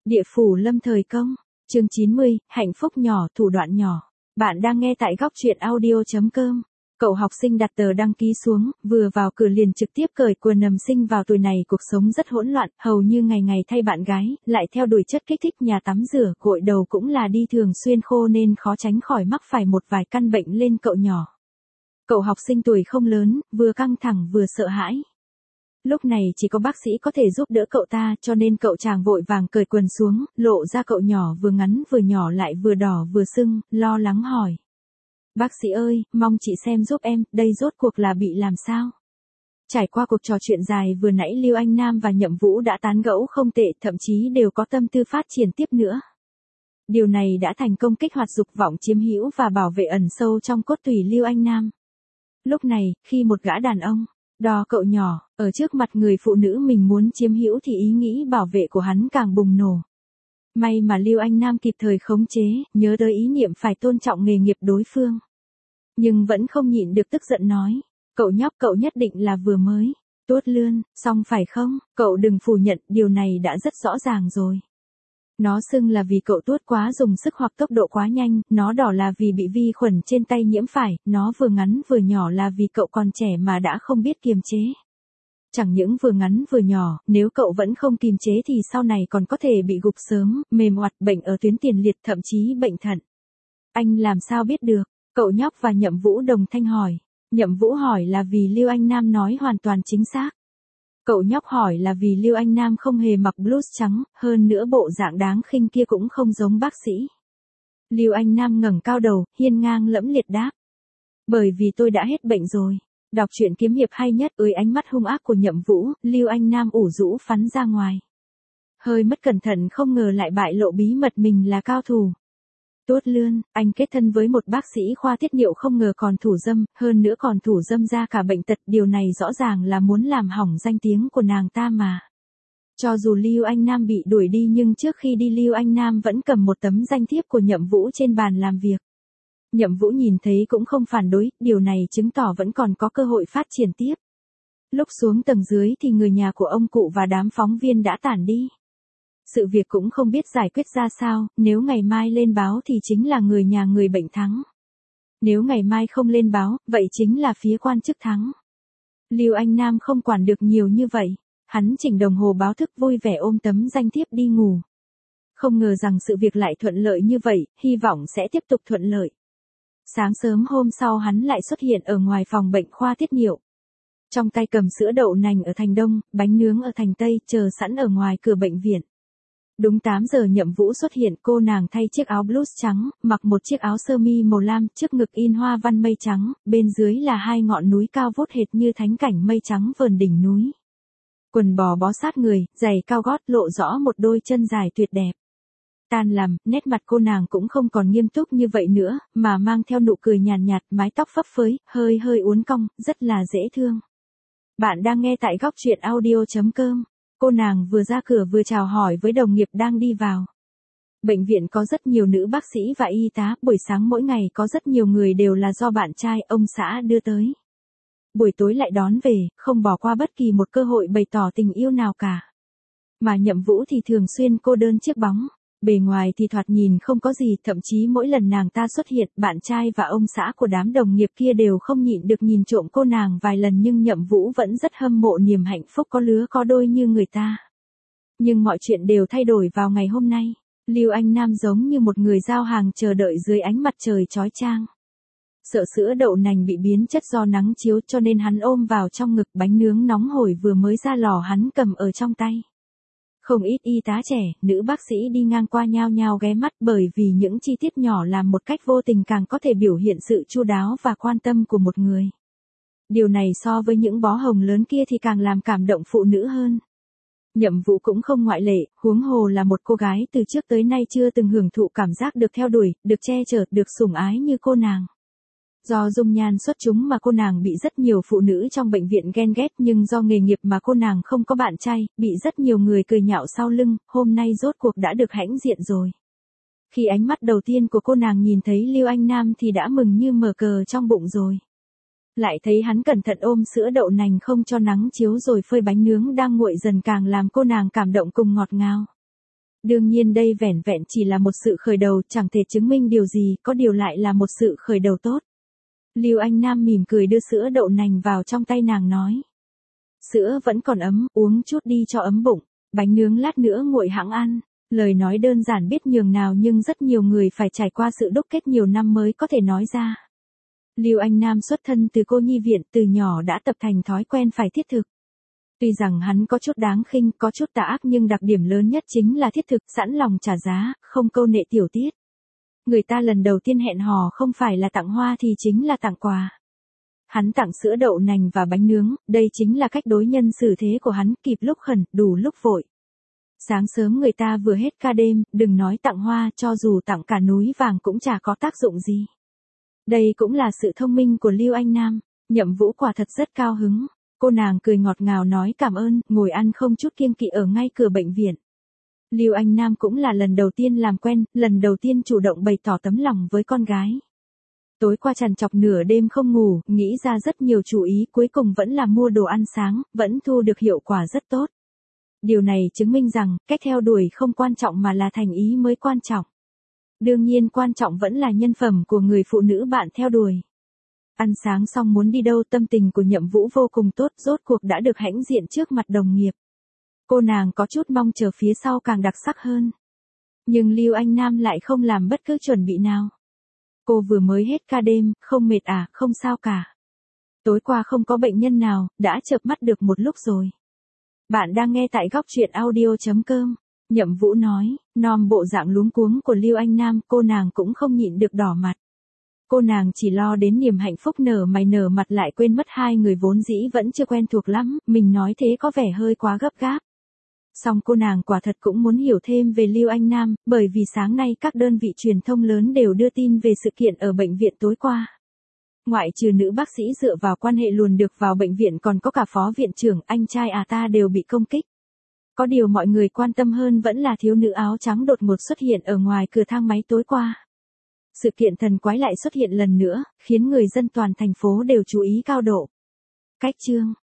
Địa phủ lâm thời công, chương 90, hạnh phúc nhỏ, thủ đoạn nhỏ. Bạn đang nghe tại góc truyện audio.com. Cậu học sinh đặt tờ đăng ký xuống, vừa vào cửa liền trực tiếp cởi quần nằm sinh vào tuổi này cuộc sống rất hỗn loạn, hầu như ngày ngày thay bạn gái, lại theo đuổi chất kích thích nhà tắm rửa, gội đầu cũng là đi thường xuyên khô nên khó tránh khỏi mắc phải một vài căn bệnh lên cậu nhỏ. Cậu học sinh tuổi không lớn, vừa căng thẳng vừa sợ hãi. Lúc này chỉ có bác sĩ có thể giúp đỡ cậu ta cho nên cậu chàng vội vàng cởi quần xuống, lộ ra cậu nhỏ vừa ngắn vừa nhỏ lại vừa đỏ vừa sưng, lo lắng hỏi. Bác sĩ ơi, mong chị xem giúp em, đây rốt cuộc là bị làm sao? Trải qua cuộc trò chuyện dài vừa nãy Lưu Anh Nam và Nhậm Vũ đã tán gẫu không tệ, thậm chí đều có tâm tư phát triển tiếp nữa. Điều này đã thành công kích hoạt dục vọng chiếm hữu và bảo vệ ẩn sâu trong cốt tủy Lưu Anh Nam. Lúc này, khi một gã đàn ông đò cậu nhỏ, ở trước mặt người phụ nữ mình muốn chiếm hữu thì ý nghĩ bảo vệ của hắn càng bùng nổ. May mà Lưu Anh Nam kịp thời khống chế, nhớ tới ý niệm phải tôn trọng nghề nghiệp đối phương. Nhưng vẫn không nhịn được tức giận nói, cậu nhóc cậu nhất định là vừa mới tuốt lươn, xong phải không? Cậu đừng phủ nhận, điều này đã rất rõ ràng rồi. Nó sưng là vì cậu tuốt quá dùng sức hoặc tốc độ quá nhanh, nó đỏ là vì bị vi khuẩn trên tay nhiễm phải, nó vừa ngắn vừa nhỏ là vì cậu còn trẻ mà đã không biết kiềm chế. Chẳng những vừa ngắn vừa nhỏ, nếu cậu vẫn không kiềm chế thì sau này còn có thể bị gục sớm, mềm oặt, bệnh ở tuyến tiền liệt, thậm chí bệnh thận. Anh làm sao biết được? Cậu nhóc và Nhậm Vũ đồng thanh hỏi. Nhậm Vũ hỏi là vì Lưu Anh Nam nói hoàn toàn chính xác. Cậu nhóc hỏi là vì Lưu Anh Nam không hề mặc blouse trắng, hơn nữa bộ dạng đáng khinh kia cũng không giống bác sĩ. Lưu Anh Nam ngẩng cao đầu, hiên ngang lẫm liệt đáp. Bởi vì tôi đã hết bệnh rồi. Đọc truyện kiếm hiệp hay nhất, ơi ánh mắt hung ác của Nhậm Vũ, Lưu Anh Nam ủ rũ phắn ra ngoài. Hơi mất cẩn thận không ngờ lại bại lộ bí mật mình là cao thủ. Tuốt lươn, anh kết thân với một bác sĩ khoa tiết niệu không ngờ còn thủ dâm, hơn nữa còn thủ dâm ra cả bệnh tật, điều này rõ ràng là muốn làm hỏng danh tiếng của nàng ta mà. Cho dù Lưu Anh Nam bị đuổi đi nhưng trước khi đi Lưu Anh Nam vẫn cầm một tấm danh thiếp của Nhậm Vũ trên bàn làm việc. Nhậm Vũ nhìn thấy cũng không phản đối, điều này chứng tỏ vẫn còn có cơ hội phát triển tiếp. Lúc xuống tầng dưới thì người nhà của ông cụ và đám phóng viên đã tản đi. Sự việc cũng không biết giải quyết ra sao, nếu ngày mai lên báo thì chính là người nhà người bệnh thắng. Nếu ngày mai không lên báo, vậy chính là phía quan chức thắng. Lưu Anh Nam không quản được nhiều như vậy, hắn chỉnh đồng hồ báo thức vui vẻ ôm tấm danh thiếp đi ngủ. Không ngờ rằng sự việc lại thuận lợi như vậy, hy vọng sẽ tiếp tục thuận lợi. Sáng sớm hôm sau hắn lại xuất hiện ở ngoài phòng bệnh khoa tiết niệu. Trong tay cầm sữa đậu nành ở thành Đông, bánh nướng ở thành Tây, chờ sẵn ở ngoài cửa bệnh viện. Đúng 8 giờ Nhậm Vũ xuất hiện, cô nàng thay chiếc áo blouse trắng, mặc một chiếc áo sơ mi màu lam, trước ngực in hoa văn mây trắng, bên dưới là hai ngọn núi cao vút hệt như thánh cảnh mây trắng vờn đỉnh núi. Quần bò bó sát người, giày cao gót lộ rõ một đôi chân dài tuyệt đẹp. Tan làm, nét mặt cô nàng cũng không còn nghiêm túc như vậy nữa, mà mang theo nụ cười nhàn nhạt, mái tóc phấp phới, hơi hơi uốn cong, rất là dễ thương. Bạn đang nghe tại góc truyện audio.com. Cô nàng vừa ra cửa vừa chào hỏi với đồng nghiệp đang đi vào. Bệnh viện có rất nhiều nữ bác sĩ và y tá, buổi sáng mỗi ngày có rất nhiều người đều là do bạn trai ông xã đưa tới. Buổi tối lại đón về, không bỏ qua bất kỳ một cơ hội bày tỏ tình yêu nào cả. Mà Nhậm Vũ thì thường xuyên cô đơn chiếc bóng. Bề ngoài thì thoạt nhìn không có gì, thậm chí mỗi lần nàng ta xuất hiện, bạn trai và ông xã của đám đồng nghiệp kia đều không nhịn được nhìn trộm cô nàng vài lần, nhưng Nhậm Vũ vẫn rất hâm mộ niềm hạnh phúc có lứa có đôi như người ta. Nhưng mọi chuyện đều thay đổi vào ngày hôm nay. Lưu Anh Nam giống như một người giao hàng chờ đợi dưới ánh mặt trời chói chang. Sợ sữa đậu nành bị biến chất do nắng chiếu cho nên hắn ôm vào trong ngực, bánh nướng nóng hổi vừa mới ra lò hắn cầm ở trong tay. Không ít y tá trẻ, nữ bác sĩ đi ngang qua nhao nhao ghé mắt, bởi vì những chi tiết nhỏ làm một cách vô tình càng có thể biểu hiện sự chu đáo và quan tâm của một người. Điều này so với những bó hồng lớn kia thì càng làm cảm động phụ nữ hơn. Nhậm Vũ cũng không ngoại lệ, huống hồ là một cô gái từ trước tới nay chưa từng hưởng thụ cảm giác được theo đuổi, được che chở, được sủng ái như cô nàng. Do dung nhan xuất chúng mà cô nàng bị rất nhiều phụ nữ trong bệnh viện ghen ghét, nhưng do nghề nghiệp mà cô nàng không có bạn trai, bị rất nhiều người cười nhạo sau lưng, hôm nay rốt cuộc đã được hãnh diện rồi. Khi ánh mắt đầu tiên của cô nàng nhìn thấy Lưu Anh Nam thì đã mừng như mở cờ trong bụng rồi. Lại thấy hắn cẩn thận ôm sữa đậu nành không cho nắng chiếu rồi phơi bánh nướng đang nguội dần càng làm cô nàng cảm động cùng ngọt ngào. Đương nhiên đây vẻn vẹn chỉ là một sự khởi đầu, chẳng thể chứng minh điều gì, có điều lại là một sự khởi đầu tốt. Lưu Anh Nam mỉm cười đưa sữa đậu nành vào trong tay nàng nói. Sữa vẫn còn ấm, uống chút đi cho ấm bụng, bánh nướng lát nữa nguội hãng ăn. Lời nói đơn giản biết nhường nào nhưng rất nhiều người phải trải qua sự đúc kết nhiều năm mới có thể nói ra. Lưu Anh Nam xuất thân từ cô nhi viện, từ nhỏ đã tập thành thói quen phải thiết thực. Tuy rằng hắn có chút đáng khinh, có chút tà ác nhưng đặc điểm lớn nhất chính là thiết thực, sẵn lòng trả giá, không câu nệ tiểu tiết. Người ta lần đầu tiên hẹn hò không phải là tặng hoa thì chính là tặng quà. Hắn tặng sữa đậu nành và bánh nướng, đây chính là cách đối nhân xử thế của hắn, kịp lúc khẩn, đủ lúc vội. Sáng sớm người ta vừa hết ca đêm, đừng nói tặng hoa, cho dù tặng cả núi vàng cũng chả có tác dụng gì. Đây cũng là sự thông minh của Lưu Anh Nam. Nhậm Vũ quả thật rất cao hứng. Cô nàng cười ngọt ngào nói cảm ơn, ngồi ăn không chút kiêng kỵ ở ngay cửa bệnh viện. Lưu Anh Nam cũng là lần đầu tiên làm quen, lần đầu tiên chủ động bày tỏ tấm lòng với con gái. Tối qua trằn trọc nửa đêm không ngủ, nghĩ ra rất nhiều chủ ý, cuối cùng vẫn là mua đồ ăn sáng, vẫn thu được hiệu quả rất tốt. Điều này chứng minh rằng, cách theo đuổi không quan trọng mà là thành ý mới quan trọng. Đương nhiên quan trọng vẫn là nhân phẩm của người phụ nữ bạn theo đuổi. Ăn sáng xong muốn đi đâu, tâm tình của Nhậm Vũ vô cùng tốt, rốt cuộc đã được hãnh diện trước mặt đồng nghiệp. Cô nàng có chút mong chờ phía sau càng đặc sắc hơn. Nhưng Lưu Anh Nam lại không làm bất cứ chuẩn bị nào. Cô vừa mới hết ca đêm, không mệt à, không sao cả. Tối qua không có bệnh nhân nào, đã chợp mắt được một lúc rồi. Bạn đang nghe tại góc truyện audio.com. Nhậm Vũ nói, nom bộ dạng luống cuống của Lưu Anh Nam, cô nàng cũng không nhịn được đỏ mặt. Cô nàng chỉ lo đến niềm hạnh phúc nở mày nở mặt lại quên mất hai người vốn dĩ vẫn chưa quen thuộc lắm, mình nói thế có vẻ hơi quá gấp gáp. Song cô nàng quả thật cũng muốn hiểu thêm về Lưu Anh Nam, bởi vì sáng nay các đơn vị truyền thông lớn đều đưa tin về sự kiện ở bệnh viện tối qua. Ngoại trừ nữ bác sĩ dựa vào quan hệ luồn được vào bệnh viện còn có cả phó viện trưởng, anh trai ta đều bị công kích. Có điều mọi người quan tâm hơn vẫn là thiếu nữ áo trắng đột ngột xuất hiện ở ngoài cửa thang máy tối qua. Sự kiện thần quái lại xuất hiện lần nữa, khiến người dân toàn thành phố đều chú ý cao độ. Cách chương